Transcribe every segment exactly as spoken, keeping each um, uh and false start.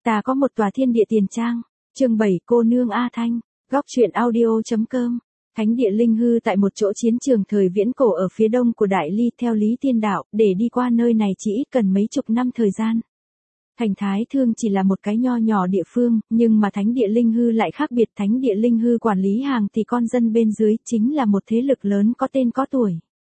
Ta có một tòa thiên địa tiền trang. Chương bảy cô nương A Thanh. Góc truyện audio.com. Thánh địa linh hư tại một chỗ chiến trường thời viễn cổ ở phía đông của Đại Ly theo Lý Tiên Đạo, để đi qua nơi này chỉ cần mấy chục năm thời gian. Thành Thái Thương chỉ là một cái nho nhỏ địa phương, nhưng mà thánh địa linh hư lại khác biệt. Thánh địa linh hư quản lý hàng thì con dân bên dưới chính là một thế lực lớn có tên có tuổi.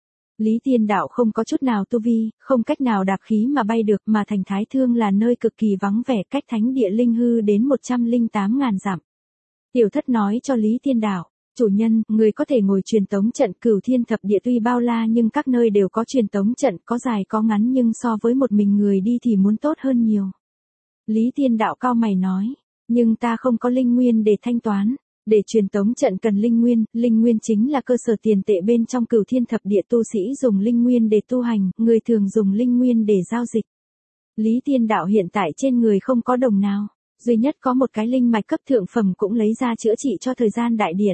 Lý Tiên Đạo không có chút nào tu vi, không cách nào đạp khí mà bay được, mà Thành Thái Thương là nơi cực kỳ vắng vẻ, cách thánh địa linh hư đến một trăm lẻ tám ngàn dặm. Tiểu Thất nói cho Lý Tiên Đạo, chủ nhân, người có thể ngồi truyền tống trận. Cửu thiên thập địa tuy bao la nhưng các nơi đều có truyền tống trận, có dài có ngắn, nhưng so với một mình người đi thì muốn tốt hơn nhiều. Lý Tiên Đạo cau mày nói, nhưng ta không có linh nguyên để thanh toán. Để truyền tống trận cần linh nguyên, linh nguyên chính là cơ sở tiền tệ bên trong cửu thiên thập địa. Tu sĩ dùng linh nguyên để tu hành, người thường dùng linh nguyên để giao dịch. Lý Tiên Đạo hiện tại trên người không có đồng nào, duy nhất có một cái linh mạch cấp thượng phẩm cũng lấy ra chữa trị cho thời gian đại điện.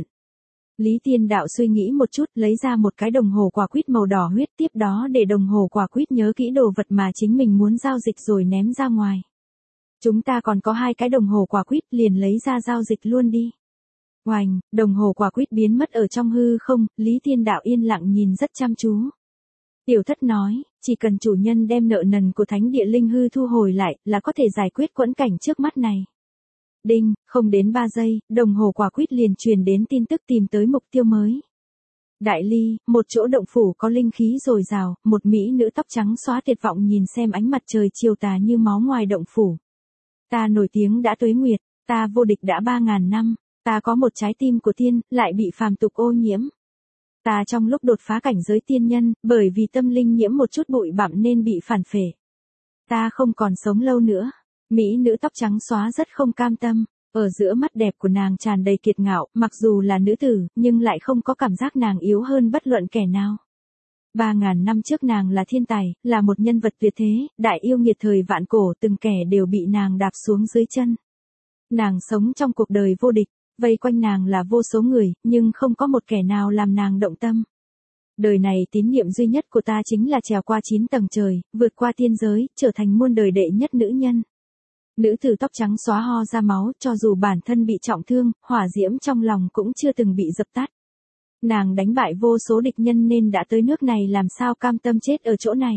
Lý Tiên Đạo suy nghĩ một chút, lấy ra một cái đồng hồ quả quýt màu đỏ huyết, tiếp đó để đồng hồ quả quýt nhớ kỹ đồ vật mà chính mình muốn giao dịch rồi ném ra ngoài. Chúng ta còn có hai cái đồng hồ quả quýt, liền lấy ra giao dịch luôn đi. Oành, đồng hồ quả quýt biến mất ở trong hư không. Lý Tiên Đạo yên lặng nhìn rất chăm chú. Tiểu Thất nói, chỉ cần chủ nhân đem nợ nần của thánh địa linh hư thu hồi lại, là có thể giải quyết quẫn cảnh trước mắt này. Đinh, không đến ba giây, đồng hồ quả quýt liền truyền đến tin tức tìm tới mục tiêu mới. Đại Ly, một chỗ động phủ có linh khí dồi dào, một mỹ nữ tóc trắng xóa tuyệt vọng nhìn xem ánh mặt trời chiều tà như máu ngoài động phủ. Ta nổi tiếng đã tuế nguyệt, ta vô địch đã ba ngàn năm. Ta có một trái tim của tiên, lại bị phàm tục ô nhiễm. Ta trong lúc đột phá cảnh giới tiên nhân, bởi vì tâm linh nhiễm một chút bụi bặm nên bị phản phệ. Ta không còn sống lâu nữa. Mỹ nữ tóc trắng xóa rất không cam tâm. Ở giữa mắt đẹp của nàng tràn đầy kiệt ngạo, mặc dù là nữ tử, nhưng lại không có cảm giác nàng yếu hơn bất luận kẻ nào. Ba ngàn năm trước nàng là thiên tài, là một nhân vật tuyệt thế, đại yêu nghiệt thời vạn cổ, từng kẻ đều bị nàng đạp xuống dưới chân. Nàng sống trong cuộc đời vô địch. Vây quanh nàng là vô số người, nhưng không có một kẻ nào làm nàng động tâm. Đời này tín niệm duy nhất của ta chính là trèo qua chín tầng trời, vượt qua tiên giới, trở thành muôn đời đệ nhất nữ nhân. Nữ tử tóc trắng xóa ho ra máu, cho dù bản thân bị trọng thương, hỏa diễm trong lòng cũng chưa từng bị dập tắt. Nàng đánh bại vô số địch nhân nên đã tới nước này, làm sao cam tâm chết ở chỗ này.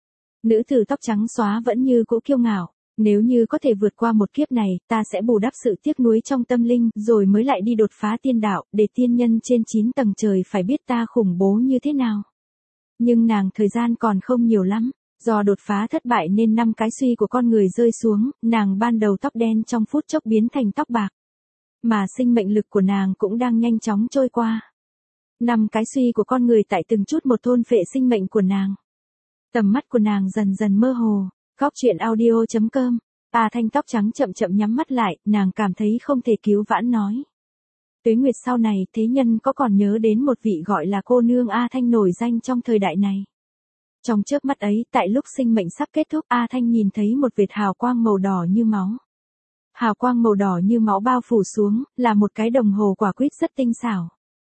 Nữ tử tóc trắng xóa vẫn như cũ kiêu ngạo. Nếu như có thể vượt qua một kiếp này, ta sẽ bù đắp sự tiếc nuối trong tâm linh, rồi mới lại đi đột phá tiên đạo, để tiên nhân trên chín tầng trời phải biết ta khủng bố như thế nào. Nhưng nàng thời gian còn không nhiều lắm, do đột phá thất bại nên năm cái suy của con người rơi xuống, nàng ban đầu tóc đen trong phút chốc biến thành tóc bạc. Mà sinh mệnh lực của nàng cũng đang nhanh chóng trôi qua. Năm cái suy của con người tại từng chút một thôn phệ sinh mệnh của nàng. Tầm mắt của nàng dần dần mơ hồ. Góc truyện audio.com. A Thanh tóc trắng chậm chậm nhắm mắt lại, nàng cảm thấy không thể cứu vãn nói. Tuế nguyệt sau này, thế nhân có còn nhớ đến một vị gọi là cô nương A Thanh nổi danh trong thời đại này. Trong chớp mắt ấy, tại lúc sinh mệnh sắp kết thúc, A Thanh nhìn thấy một vệt hào quang màu đỏ như máu. Hào quang màu đỏ như máu bao phủ xuống, là một cái đồng hồ quả quýt rất tinh xảo.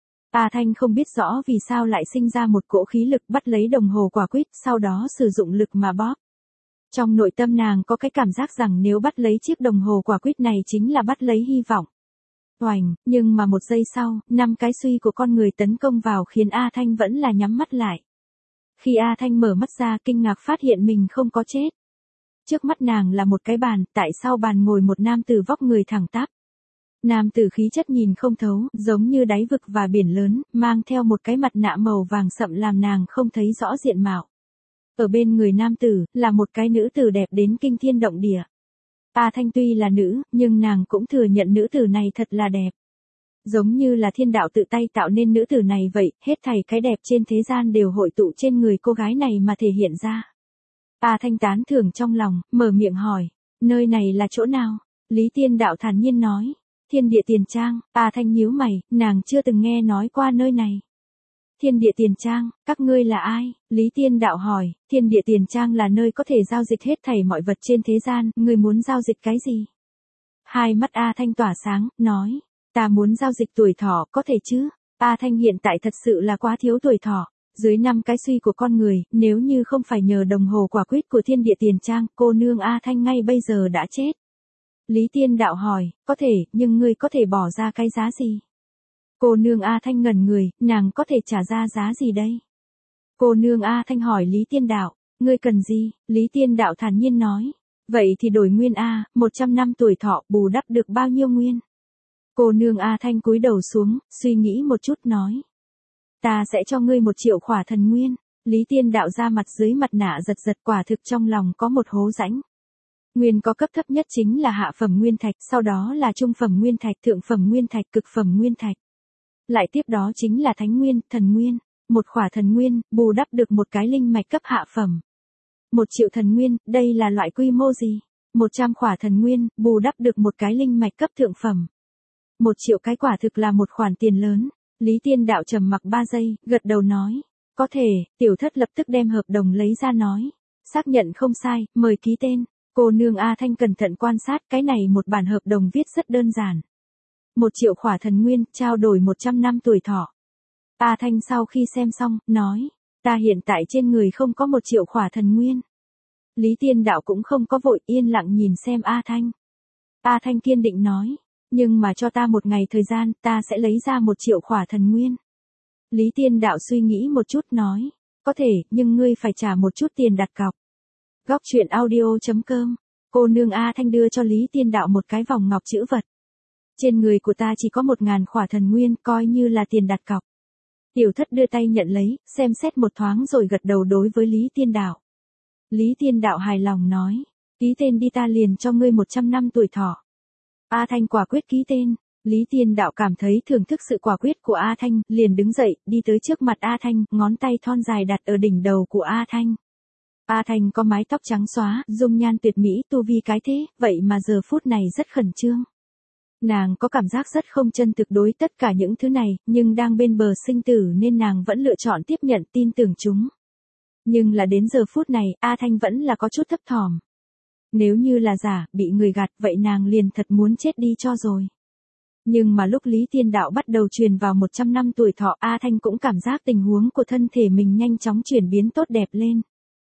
A Thanh không biết rõ vì sao lại sinh ra một cỗ khí lực bắt lấy đồng hồ quả quýt, sau đó sử dụng lực mà bóp. Trong nội tâm nàng có cái cảm giác rằng nếu bắt lấy chiếc đồng hồ quả quýt này chính là bắt lấy hy vọng. Oành, nhưng mà một giây sau, năm cái suy của con người tấn công vào khiến A Thanh vẫn là nhắm mắt lại. Khi A Thanh mở mắt ra, kinh ngạc phát hiện mình không có chết. Trước mắt nàng là một cái bàn, tại sau bàn ngồi một nam tử vóc người thẳng tắp. Nam tử khí chất nhìn không thấu, giống như đáy vực và biển lớn, mang theo một cái mặt nạ màu vàng sậm làm nàng không thấy rõ diện mạo. Ở bên người nam tử, là một cái nữ tử đẹp đến kinh thiên động địa. A Thanh tuy là nữ, nhưng nàng cũng thừa nhận nữ tử này thật là đẹp. Giống như là thiên đạo tự tay tạo nên nữ tử này vậy, hết thảy cái đẹp trên thế gian đều hội tụ trên người cô gái này mà thể hiện ra. A Thanh tán thưởng trong lòng, mở miệng hỏi, nơi này là chỗ nào? Lý Tiên Đạo thản nhiên nói, thiên địa tiền trang. A Thanh nhíu mày, nàng chưa từng nghe nói qua nơi này. Thiên địa tiền trang, các ngươi là ai? Lý Tiên Đạo hỏi, thiên địa tiền trang là nơi có thể giao dịch hết thảy mọi vật trên thế gian, ngươi muốn giao dịch cái gì? Hai mắt A Thanh tỏa sáng, nói, ta muốn giao dịch tuổi thọ, có thể chứ? A Thanh hiện tại thật sự là quá thiếu tuổi thọ. Dưới năm cái suy của con người, nếu như không phải nhờ đồng hồ quả quýt của thiên địa tiền trang, cô nương A Thanh ngay bây giờ đã chết. Lý Tiên Đạo hỏi, có thể, nhưng ngươi có thể bỏ ra cái giá gì? Cô nương A Thanh ngẩn người, nàng có thể trả ra giá gì đây? Cô nương A Thanh hỏi Lý Tiên Đạo, ngươi cần gì? Lý Tiên Đạo thản nhiên nói, vậy thì đổi nguyên A, một trăm năm tuổi thọ bù đắp được bao nhiêu nguyên? Cô nương A Thanh cúi đầu xuống, suy nghĩ một chút nói, ta sẽ cho ngươi một triệu khỏa thần nguyên. Lý Tiên Đạo ra mặt dưới mặt nạ giật giật, quả thực trong lòng có một hố rãnh. Nguyên có cấp thấp nhất chính là hạ phẩm nguyên thạch, sau đó là trung phẩm nguyên thạch, thượng phẩm nguyên thạch, cực phẩm nguyên thạch. Lại tiếp đó chính là thánh nguyên, thần nguyên. Một khỏa thần nguyên, bù đắp được một cái linh mạch cấp hạ phẩm. Một triệu thần nguyên, đây là loại quy mô gì? Một trăm khỏa thần nguyên, bù đắp được một cái linh mạch cấp thượng phẩm. Một triệu cái quả thực là một khoản tiền lớn. Lý Tiên Đạo trầm mặc ba giây, gật đầu nói, có thể. Tiểu thất lập tức đem hợp đồng lấy ra nói, xác nhận không sai, mời ký tên. Cô nương A Thanh cẩn thận quan sát, cái này một bản hợp đồng viết rất đơn giản. Một triệu khỏa thần nguyên, trao đổi một trăm năm tuổi thọ. A Thanh sau khi xem xong, nói, ta hiện tại trên người không có một triệu khỏa thần nguyên. Lý Tiên Đạo cũng không có vội, yên lặng nhìn xem A Thanh. A Thanh kiên định nói, nhưng mà cho ta một ngày thời gian, ta sẽ lấy ra một triệu khỏa thần nguyên. Lý Tiên Đạo suy nghĩ một chút nói, có thể, nhưng ngươi phải trả một chút tiền đặt cọc. Góc truyện audio chấm com, cô nương A Thanh đưa cho Lý Tiên Đạo một cái vòng ngọc chữ vật. Trên người của ta chỉ có một ngàn khỏa thần nguyên, coi như là tiền đặt cọc. Tiểu thất đưa tay nhận lấy, xem xét một thoáng rồi gật đầu đối với Lý Tiên Đạo. Lý Tiên Đạo hài lòng nói, ký tên đi, ta liền cho ngươi một trăm năm tuổi thọ. A Thanh quả quyết ký tên. Lý Tiên Đạo cảm thấy thưởng thức sự quả quyết của A Thanh, liền đứng dậy, đi tới trước mặt A Thanh, ngón tay thon dài đặt ở đỉnh đầu của A Thanh. A Thanh có mái tóc trắng xóa, dung nhan tuyệt mỹ, tu vi cái thế, vậy mà giờ phút này rất khẩn trương. Nàng có cảm giác rất không chân thực đối tất cả những thứ này, nhưng đang bên bờ sinh tử nên nàng vẫn lựa chọn tiếp nhận tin tưởng chúng. Nhưng là đến giờ phút này, A Thanh vẫn là có chút thấp thỏm. Nếu như là giả, bị người gạt, vậy nàng liền thật muốn chết đi cho rồi. Nhưng mà lúc Lý Tiên Đạo bắt đầu truyền vào một trăm năm tuổi thọ, A Thanh cũng cảm giác tình huống của thân thể mình nhanh chóng chuyển biến tốt đẹp lên.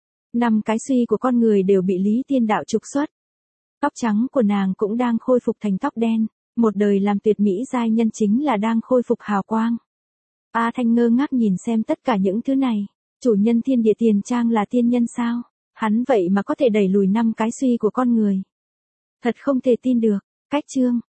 Năm cái suy của con người đều bị Lý Tiên Đạo trục xuất. Tóc trắng của nàng cũng đang khôi phục thành tóc đen. Một đời làm tuyệt mỹ giai nhân chính là đang khôi phục hào quang. A Thanh ngơ ngác nhìn xem tất cả những thứ này. Chủ nhân thiên địa tiền trang là tiên nhân sao? Hắn vậy mà có thể đẩy lùi năm cái suy của con người. Thật không thể tin được. Cách chương.